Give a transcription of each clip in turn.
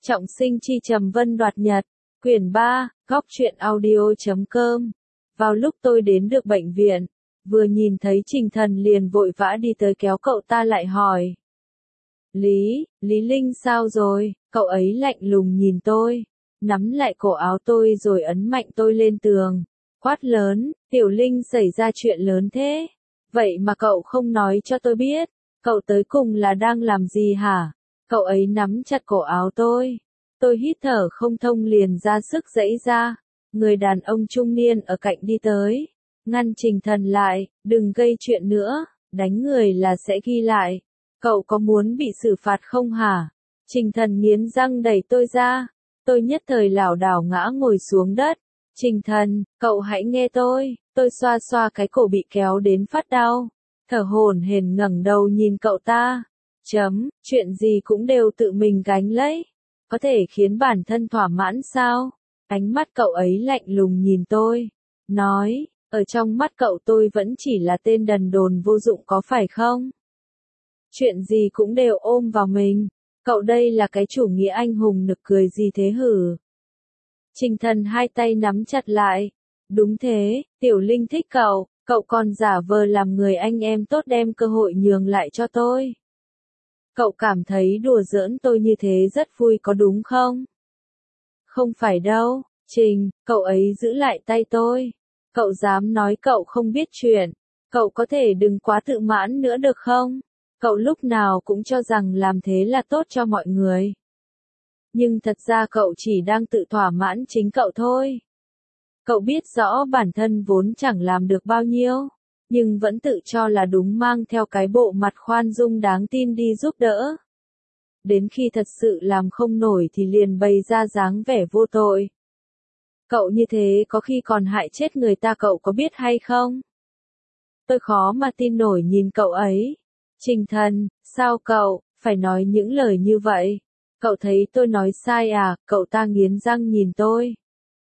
Trọng sinh chi trầm vân đoạt nhật, quyển 3, góc truyện audio.com. Vào lúc tôi đến được bệnh viện, vừa nhìn thấy Trình Thần liền vội vã đi tới kéo cậu ta lại hỏi. Lý Linh sao rồi? Cậu ấy lạnh lùng nhìn tôi, nắm lại cổ áo tôi rồi ấn mạnh tôi lên tường, quát lớn, Tiểu Linh xảy ra chuyện lớn thế. Vậy mà cậu không nói cho tôi biết, cậu tới cùng là đang làm gì hả? Cậu ấy nắm chặt cổ áo tôi hít thở không thông liền ra sức giãy ra. Người đàn ông trung niên ở cạnh đi tới, ngăn Trình Thần lại, đừng gây chuyện nữa, đánh người là sẽ ghi lại. Cậu có muốn bị xử phạt không hả? Trình Thần nghiến răng đẩy tôi ra, tôi nhất thời lảo đảo ngã ngồi xuống đất. Trình Thần, cậu hãy nghe tôi xoa xoa cái cổ bị kéo đến phát đau, thở hổn hển ngẩng đầu nhìn cậu ta. Chuyện gì cũng đều tự mình gánh lấy, có thể khiến bản thân thỏa mãn sao? Ánh mắt cậu ấy lạnh lùng nhìn tôi, nói, ở trong mắt cậu tôi vẫn chỉ là tên đần đồn vô dụng có phải không? Chuyện gì cũng đều ôm vào mình, cậu đây là cái chủ nghĩa anh hùng nực cười gì thế hử? Trình Thần hai tay nắm chặt lại, đúng thế, Tiểu Linh thích cậu còn giả vờ làm người anh em tốt đem cơ hội nhường lại cho tôi. Cậu cảm thấy đùa giỡn tôi như thế rất vui có đúng không? Không phải đâu, Trình, cậu ấy giữ lại tay tôi. Cậu dám nói cậu không biết chuyện, cậu có thể đừng quá tự mãn nữa được không? Cậu lúc nào cũng cho rằng làm thế là tốt cho mọi người. Nhưng thật ra cậu chỉ đang tự thỏa mãn chính cậu thôi. Cậu biết rõ bản thân vốn chẳng làm được bao nhiêu, nhưng vẫn tự cho là đúng mang theo cái bộ mặt khoan dung đáng tin đi giúp đỡ. Đến khi thật sự làm không nổi thì liền bày ra dáng vẻ vô tội. Cậu như thế có khi còn hại chết người ta cậu có biết hay không? Tôi khó mà tin nổi nhìn cậu ấy. Trình Thần, sao cậu phải nói những lời như vậy? Cậu thấy tôi nói sai à? Cậu ta nghiến răng nhìn tôi.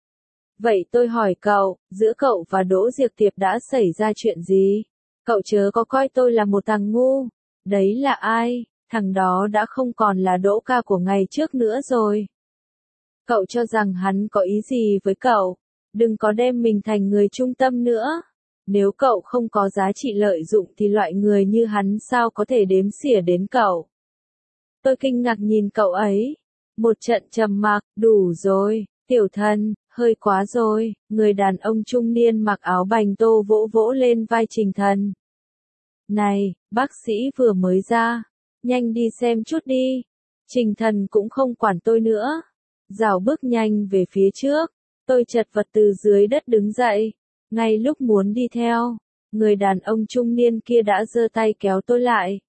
Vậy tôi hỏi cậu, giữa cậu và Đỗ Diệp Tiệp đã xảy ra chuyện gì? Cậu chớ có coi tôi là một thằng ngu. Đấy là ai? Thằng đó đã không còn là Đỗ ca của ngày trước nữa rồi. Cậu cho rằng hắn có ý gì với cậu? Đừng có đem mình thành người trung tâm nữa. Nếu cậu không có giá trị lợi dụng thì loại người như hắn sao có thể đếm xỉa đến cậu? Tôi kinh ngạc nhìn cậu ấy. Một trận trầm mặc, đủ rồi, Tiểu Thần, hơi quá rồi. Người đàn ông trung niên mặc áo bành tô vỗ vỗ lên vai Trình Thần. Này, bác sĩ vừa mới ra, nhanh đi xem chút đi. Trình Thần cũng không quản tôi nữa, rảo bước nhanh về phía trước. Tôi chật vật từ dưới đất đứng dậy, ngay lúc muốn đi theo, người đàn ông trung niên kia đã giơ tay kéo tôi lại.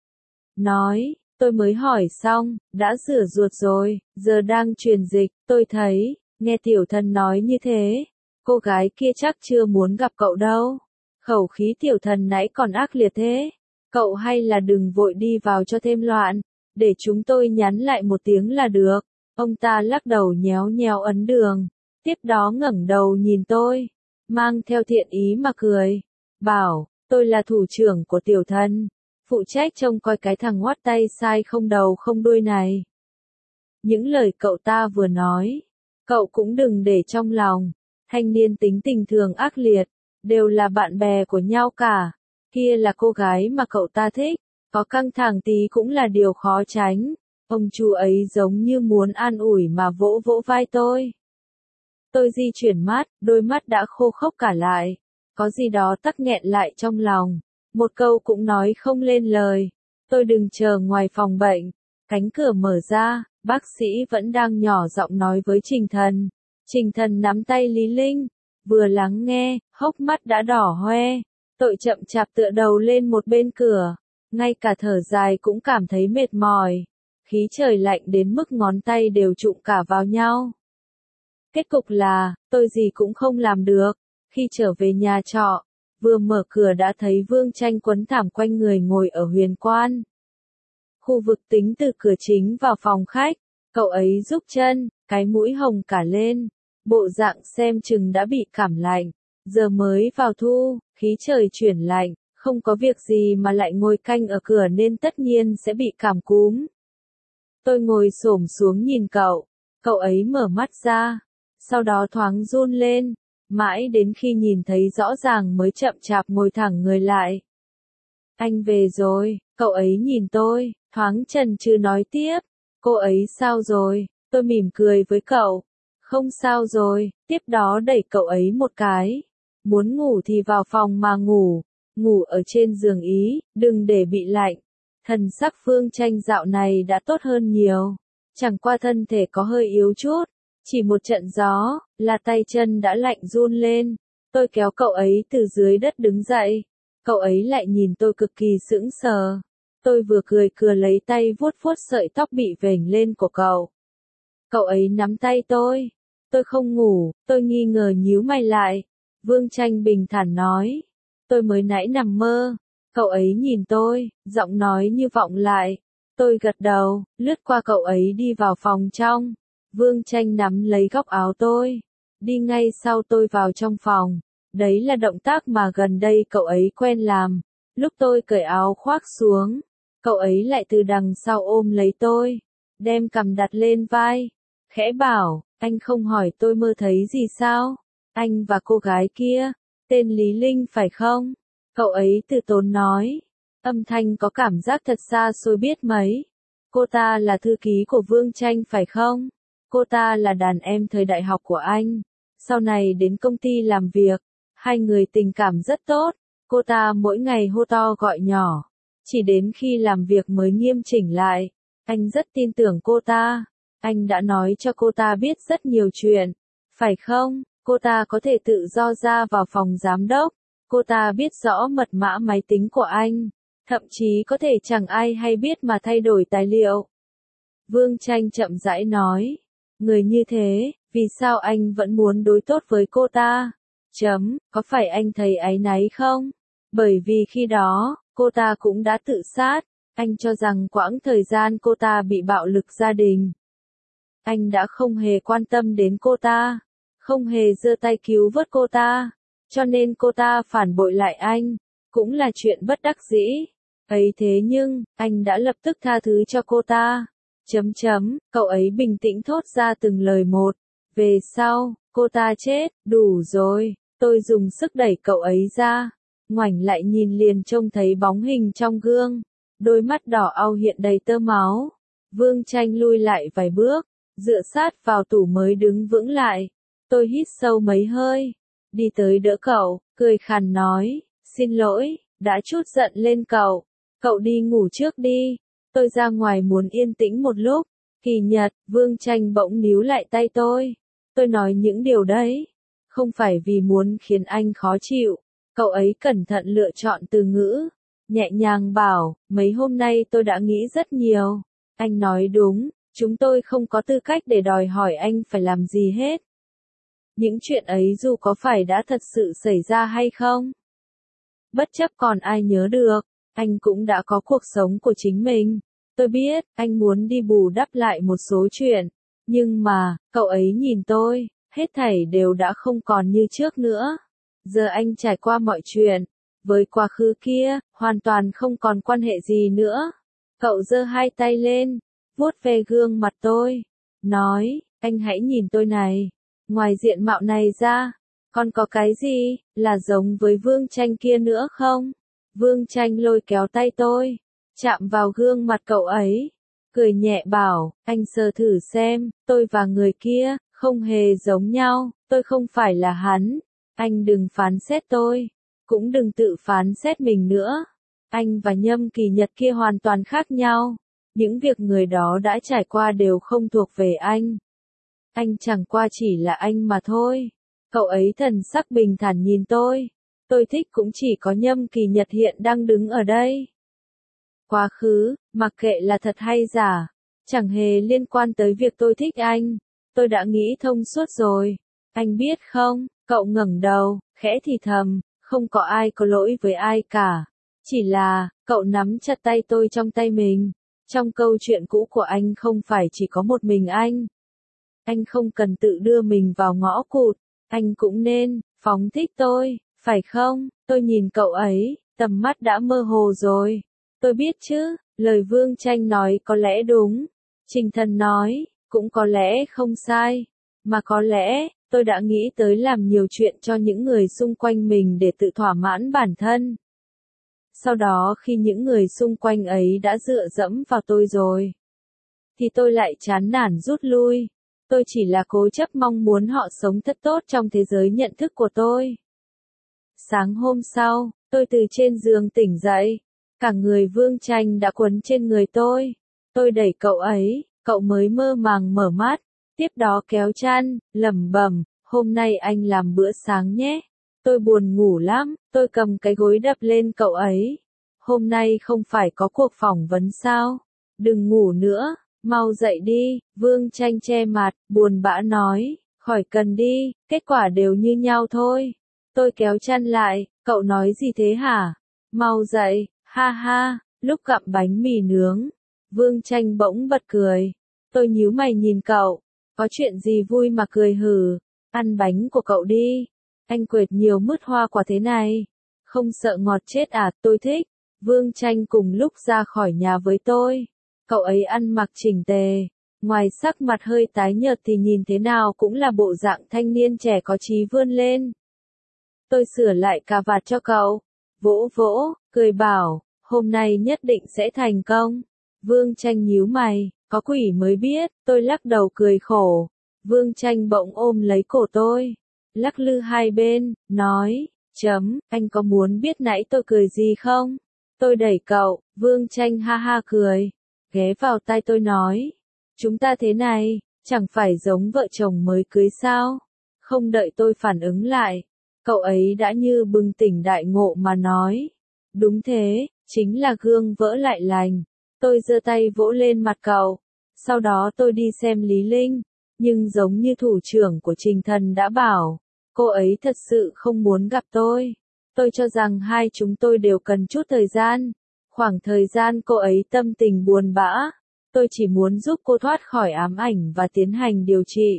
Nói, tôi mới hỏi xong, đã rửa ruột rồi, giờ đang truyền dịch. Tôi thấy, nghe Tiểu Thần nói như thế, cô gái kia chắc chưa muốn gặp cậu đâu. Khẩu khí Tiểu Thần nãy còn ác liệt thế. Cậu hay là đừng vội đi vào cho thêm loạn, để chúng tôi nhắn lại một tiếng là được. Ông ta lắc đầu nhéo nhéo ấn đường, tiếp đó ngẩng đầu nhìn tôi, mang theo thiện ý mà cười, bảo, tôi là thủ trưởng của Tiểu Thần, phụ trách trông coi cái thằng ngoắt tay sai không đầu không đuôi này. Những lời cậu ta vừa nói, cậu cũng đừng để trong lòng, thanh niên tính tình thường ác liệt, đều là bạn bè của nhau cả. Kia là cô gái mà cậu ta thích, có căng thẳng tí cũng là điều khó tránh. Ông chú ấy giống như muốn an ủi mà vỗ vỗ vai tôi. Tôi di chuyển mắt, đôi mắt đã khô khốc cả lại, có gì đó tắc nghẹn lại trong lòng, một câu cũng nói không lên lời. Tôi đừng chờ ngoài phòng bệnh, cánh cửa mở ra, bác sĩ vẫn đang nhỏ giọng nói với Trình Thần. Trình Thần nắm tay Lý Linh, vừa lắng nghe, hốc mắt đã đỏ hoe. Tôi chậm chạp tựa đầu lên một bên cửa, ngay cả thở dài cũng cảm thấy mệt mỏi. Khí trời lạnh đến mức ngón tay đều trụng cả vào nhau. Kết cục là, tôi gì cũng không làm được. Khi trở về nhà trọ, vừa mở cửa đã thấy Vương Tranh quấn thảm quanh người ngồi ở huyền quan. Khu vực tính từ cửa chính vào phòng khách, cậu ấy rúc chân, cái mũi hồng cả lên, bộ dạng xem chừng đã bị cảm lạnh. Giờ mới vào thu, khí trời chuyển lạnh, không có việc gì mà lại ngồi canh ở cửa nên tất nhiên sẽ bị cảm cúm. Tôi ngồi xổm xuống nhìn cậu. Cậu ấy mở mắt ra. Sau đó thoáng run lên. Mãi đến khi nhìn thấy rõ ràng mới chậm chạp ngồi thẳng người lại. Anh về rồi, cậu ấy nhìn tôi, thoáng chần chừ nói tiếp. Cô ấy sao rồi? Tôi mỉm cười với cậu. Không sao rồi, tiếp đó đẩy cậu ấy một cái. Muốn ngủ thì vào phòng mà ngủ. Ngủ ở trên giường ý, đừng để bị lạnh. Thần sắc Phương Tranh dạo này đã tốt hơn nhiều. Chẳng qua thân thể có hơi yếu chút. Chỉ một trận gió, là tay chân đã lạnh run lên. Tôi kéo cậu ấy từ dưới đất đứng dậy. Cậu ấy lại nhìn tôi cực kỳ sững sờ. Tôi vừa cười lấy tay vuốt vuốt sợi tóc bị vểnh lên của cậu. Cậu ấy nắm tay tôi. Tôi không ngủ, tôi nghi ngờ nhíu mày lại. Vương Tranh bình thản nói. Tôi mới nãy nằm mơ. Cậu ấy nhìn tôi, giọng nói như vọng lại. Tôi gật đầu, lướt qua cậu ấy đi vào phòng trong. Vương Tranh nắm lấy góc áo tôi. Đi ngay sau tôi vào trong phòng. Đấy là động tác mà gần đây cậu ấy quen làm. Lúc tôi cởi áo khoác xuống, cậu ấy lại từ đằng sau ôm lấy tôi, đem cằm đặt lên vai, khẽ bảo, anh không hỏi tôi mơ thấy gì sao? Anh và cô gái kia, tên Lý Linh phải không? Cậu ấy từ tốn nói, âm thanh có cảm giác thật xa xôi biết mấy. Cô ta là thư ký của Vương Tranh phải không? Cô ta là đàn em thời đại học của anh. Sau này đến công ty làm việc, hai người tình cảm rất tốt. Cô ta mỗi ngày hô to gọi nhỏ. Chỉ đến khi làm việc mới nghiêm chỉnh lại. Anh rất tin tưởng cô ta. Anh đã nói cho cô ta biết rất nhiều chuyện. Phải không? Cô ta có thể tự do ra vào phòng giám đốc. Cô ta biết rõ mật mã máy tính của anh. Thậm chí có thể chẳng ai hay biết mà thay đổi tài liệu. Vương Tranh chậm rãi nói. Người như thế, vì sao anh vẫn muốn đối tốt với cô ta? Có phải anh thấy áy náy không? Bởi vì khi đó, cô ta cũng đã tự sát. Anh cho rằng quãng thời gian cô ta bị bạo lực gia đình. Anh đã không hề quan tâm đến cô ta. Không hề giơ tay cứu vớt cô ta. Cho nên cô ta phản bội lại anh. Cũng là chuyện bất đắc dĩ. Ấy thế nhưng, anh đã lập tức tha thứ cho cô ta. Cậu ấy bình tĩnh thốt ra từng lời một. Về sau, cô ta chết, đủ rồi. Tôi dùng sức đẩy cậu ấy ra. Ngoảnh lại nhìn liền trông thấy bóng hình trong gương. Đôi mắt đỏ au hiện đầy tơ máu. Vương Tranh lui lại vài bước. Dựa sát vào tủ mới đứng vững lại. Tôi hít sâu mấy hơi. Đi tới đỡ cậu, cười khàn nói. Xin lỗi, đã chút giận lên cậu. Cậu đi ngủ trước đi. Tôi ra ngoài muốn yên tĩnh một lúc. Kỳ nhật, Vương Tranh bỗng níu lại tay tôi. Tôi nói những điều đấy. Không phải vì muốn khiến anh khó chịu. Cậu ấy cẩn thận lựa chọn từ ngữ. Nhẹ nhàng bảo, mấy hôm nay tôi đã nghĩ rất nhiều. Anh nói đúng, chúng tôi không có tư cách để đòi hỏi anh phải làm gì hết. Những chuyện ấy dù có phải đã thật sự xảy ra hay không. Bất chấp còn ai nhớ được, anh cũng đã có cuộc sống của chính mình. Tôi biết, anh muốn đi bù đắp lại một số chuyện. Nhưng mà, cậu ấy nhìn tôi, hết thảy đều đã không còn như trước nữa. Giờ anh trải qua mọi chuyện. Với quá khứ kia, hoàn toàn không còn quan hệ gì nữa. Cậu giơ hai tay lên, vuốt ve gương mặt tôi. Nói, anh hãy nhìn tôi này. Ngoài diện mạo này ra, còn có cái gì, là giống với Vương Tranh kia nữa không? Vương Tranh lôi kéo tay tôi, chạm vào gương mặt cậu ấy. Cười nhẹ bảo, anh sờ thử xem, tôi và người kia, không hề giống nhau, tôi không phải là hắn. Anh đừng phán xét tôi, cũng đừng tự phán xét mình nữa. Anh và Nhâm Kỳ Nhật kia hoàn toàn khác nhau. Những việc người đó đã trải qua đều không thuộc về anh. Anh chẳng qua chỉ là anh mà thôi. Cậu ấy thần sắc bình thản nhìn tôi. Tôi thích cũng chỉ có Nhâm Kỳ Nhật hiện đang đứng ở đây. Quá khứ, mặc kệ là thật hay giả, chẳng hề liên quan tới việc tôi thích anh. Tôi đã nghĩ thông suốt rồi. Anh biết không, cậu ngẩng đầu, khẽ thì thầm, không có ai có lỗi với ai cả. Chỉ là, cậu nắm chặt tay tôi trong tay mình. Trong câu chuyện cũ của anh không phải chỉ có một mình anh. Anh không cần tự đưa mình vào ngõ cụt. Anh cũng nên, phóng thích tôi, phải không? Tôi nhìn cậu ấy, tầm mắt đã mơ hồ rồi. Tôi biết chứ, lời Vương Tranh nói có lẽ đúng. Trình Thần nói, cũng có lẽ không sai, mà có lẽ, tôi đã nghĩ tới làm nhiều chuyện cho những người xung quanh mình để tự thỏa mãn bản thân. Sau đó khi những người xung quanh ấy đã dựa dẫm vào tôi rồi, thì tôi lại chán nản rút lui. Tôi chỉ là cố chấp mong muốn họ sống thật tốt trong thế giới nhận thức của tôi. Sáng hôm sau, tôi từ trên giường tỉnh dậy. Cả người Vương Tranh đã quấn trên người tôi. Tôi đẩy cậu ấy, cậu mới mơ màng mở mắt. Tiếp đó kéo chăn, lẩm bẩm, hôm nay anh làm bữa sáng nhé. Tôi buồn ngủ lắm, tôi cầm cái gối đập lên cậu ấy. Hôm nay không phải có cuộc phỏng vấn sao? Đừng ngủ nữa, mau dậy đi. Vương Tranh che mặt, buồn bã nói, khỏi cần đi, kết quả đều như nhau thôi. Tôi kéo chăn lại, cậu nói gì thế hả? Mau dậy, ha ha, lúc gặm bánh mì nướng. Vương Tranh bỗng bật cười. Tôi nhíu mày nhìn cậu, có chuyện gì vui mà cười hử? Ăn bánh của cậu đi. Anh quệt nhiều mứt hoa quả thế này. Không sợ ngọt chết à, tôi thích. Vương Tranh cùng lúc ra khỏi nhà với tôi. Cậu ấy ăn mặc chỉnh tề. Ngoài sắc mặt hơi tái nhợt thì nhìn thế nào cũng là bộ dạng thanh niên trẻ có chí vươn lên. Tôi sửa lại cà vạt cho cậu. Vỗ vỗ, cười bảo, hôm nay nhất định sẽ thành công. Vương Tranh nhíu mày, có quỷ mới biết, tôi lắc đầu cười khổ. Vương Tranh bỗng ôm lấy cổ tôi, lắc lư hai bên, nói, anh có muốn biết nãy tôi cười gì không? Tôi đẩy cậu, Vương Tranh ha ha cười, ghé vào tai tôi nói, chúng ta thế này, chẳng phải giống vợ chồng mới cưới sao? Không đợi tôi phản ứng lại, cậu ấy đã như bừng tỉnh đại ngộ mà nói, đúng thế, chính là gương vỡ lại lành. Tôi giơ tay vỗ lên mặt cậu, sau đó tôi đi xem Lý Linh, nhưng giống như thủ trưởng của Trình Thần đã bảo, cô ấy thật sự không muốn gặp tôi. Tôi cho rằng hai chúng tôi đều cần chút thời gian, khoảng thời gian cô ấy tâm tình buồn bã, tôi chỉ muốn giúp cô thoát khỏi ám ảnh và tiến hành điều trị.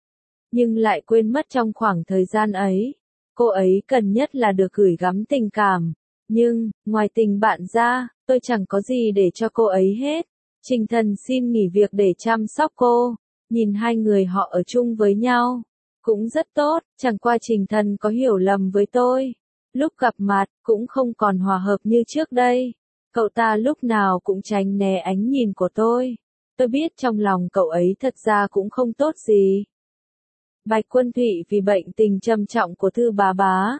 Nhưng lại quên mất trong khoảng thời gian ấy, cô ấy cần nhất là được gửi gắm tình cảm. Nhưng, ngoài tình bạn ra, tôi chẳng có gì để cho cô ấy hết. Trình Thần xin nghỉ việc để chăm sóc cô. Nhìn hai người họ ở chung với nhau, cũng rất tốt, chẳng qua Trình Thần có hiểu lầm với tôi. Lúc gặp mặt, cũng không còn hòa hợp như trước đây. Cậu ta lúc nào cũng tránh né ánh nhìn của tôi. Tôi biết trong lòng cậu ấy thật ra cũng không tốt gì. Bạch Quân Thụy vì bệnh tình trầm trọng của Thư Bá Bá,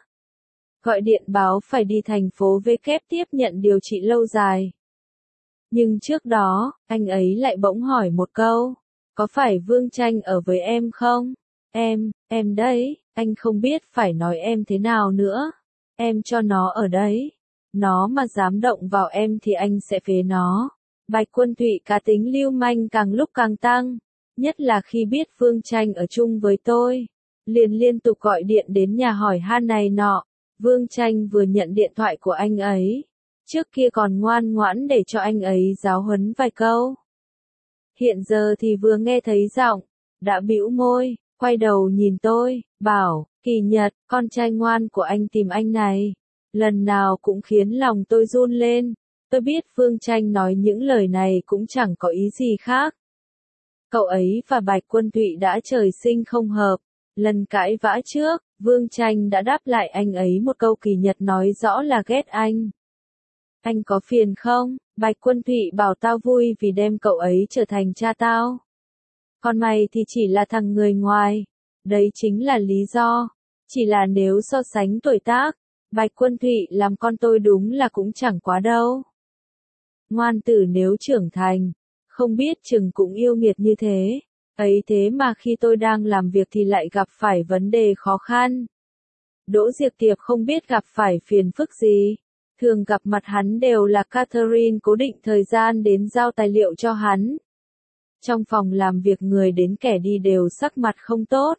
gọi điện báo phải đi thành phố V kép tiếp nhận điều trị lâu dài. Nhưng trước đó, anh ấy lại bỗng hỏi một câu, có phải Vương Tranh ở với em không? Em đấy, anh không biết phải nói em thế nào nữa. Em cho nó ở đấy. Nó mà dám động vào em thì anh sẽ phế nó. Bạch Quân Thụy cá tính lưu manh càng lúc càng tăng, nhất là khi biết Vương Tranh ở chung với tôi. Liền liên tục gọi điện đến nhà hỏi han này nọ. Vương Tranh vừa nhận điện thoại của anh ấy, trước kia còn ngoan ngoãn để cho anh ấy giáo huấn vài câu. Hiện giờ thì vừa nghe thấy giọng, đã bĩu môi, quay đầu nhìn tôi, bảo, Kỳ Nhật, con trai ngoan của anh tìm anh này. Lần nào cũng khiến lòng tôi run lên. Tôi biết Vương Tranh nói những lời này cũng chẳng có ý gì khác. Cậu ấy và Bạch Quân Thụy đã trời sinh không hợp. Lần cãi vã trước, Vương Tranh đã đáp lại anh ấy một câu Kỳ Nhật nói rõ là ghét anh. Anh có phiền không? Bạch Quân Thụy bảo tao vui vì đem cậu ấy trở thành cha tao. Còn mày thì chỉ là thằng người ngoài. Đấy chính là lý do. Chỉ là nếu so sánh tuổi tác, Bạch Quân Thụy làm con tôi đúng là cũng chẳng quá đâu. Ngoan tử nếu trưởng thành, không biết chừng cũng yêu nghiệt như thế. Ấy thế mà khi tôi đang làm việc thì lại gặp phải vấn đề khó khăn. Đỗ Diệp Tiệp không biết gặp phải phiền phức gì. Thường gặp mặt hắn đều là Catherine cố định thời gian đến giao tài liệu cho hắn. Trong phòng làm việc người đến kẻ đi đều sắc mặt không tốt.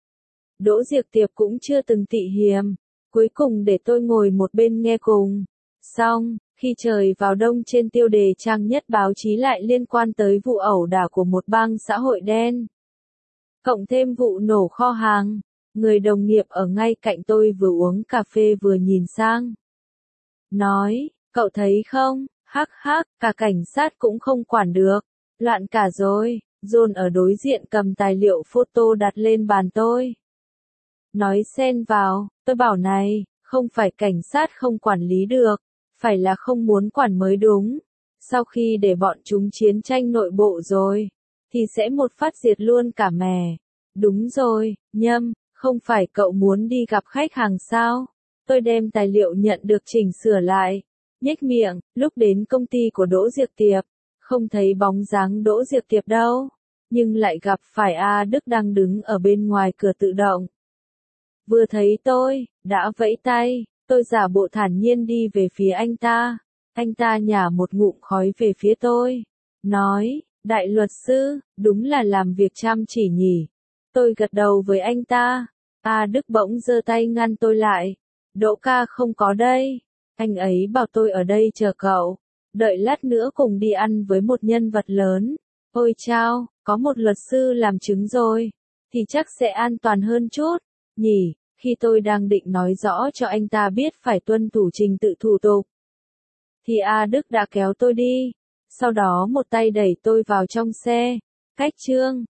Đỗ Diệp Tiệp cũng chưa từng tị hiềm. Cuối cùng để tôi ngồi một bên nghe cùng. Xong, khi trời vào đông trên tiêu đề trang nhất báo chí lại liên quan tới vụ ẩu đả của một bang xã hội đen. Cộng thêm vụ nổ kho hàng, người đồng nghiệp ở ngay cạnh tôi vừa uống cà phê vừa nhìn sang. Nói, cậu thấy không, hắc hắc, cả cảnh sát cũng không quản được. Loạn cả rồi, John ở đối diện cầm tài liệu photo đặt lên bàn tôi. Nói xen vào, tôi bảo này, không phải cảnh sát không quản lý được, phải là không muốn quản mới đúng. Sau khi để bọn chúng chiến tranh nội bộ rồi, thì sẽ một phát diệt luôn cả mẻ. Đúng rồi, Nhâm, không phải cậu muốn đi gặp khách hàng sao? Tôi đem tài liệu nhận được chỉnh sửa lại. Nhếch miệng, lúc đến công ty của Đỗ Diệp Tiệp, không thấy bóng dáng Đỗ Diệp Tiệp đâu, nhưng lại gặp phải A Đức đang đứng ở bên ngoài cửa tự động. Vừa thấy tôi, đã vẫy tay, tôi giả bộ thản nhiên đi về phía anh ta. Anh ta nhả một ngụm khói về phía tôi, nói, đại luật sư, đúng là làm việc chăm chỉ nhỉ. Tôi gật đầu với anh ta. A Đức bỗng giơ tay ngăn tôi lại. Đỗ ca không có đây. Anh ấy bảo tôi ở đây chờ cậu. Đợi lát nữa cùng đi ăn với một nhân vật lớn. Ôi chao, có một luật sư làm chứng rồi. Thì chắc sẽ an toàn hơn chút. Nhỉ, khi tôi đang định nói rõ cho anh ta biết phải tuân thủ trình tự thủ tục, thì A Đức đã kéo tôi đi. Sau đó một tay đẩy tôi vào trong xe. Cách Trương.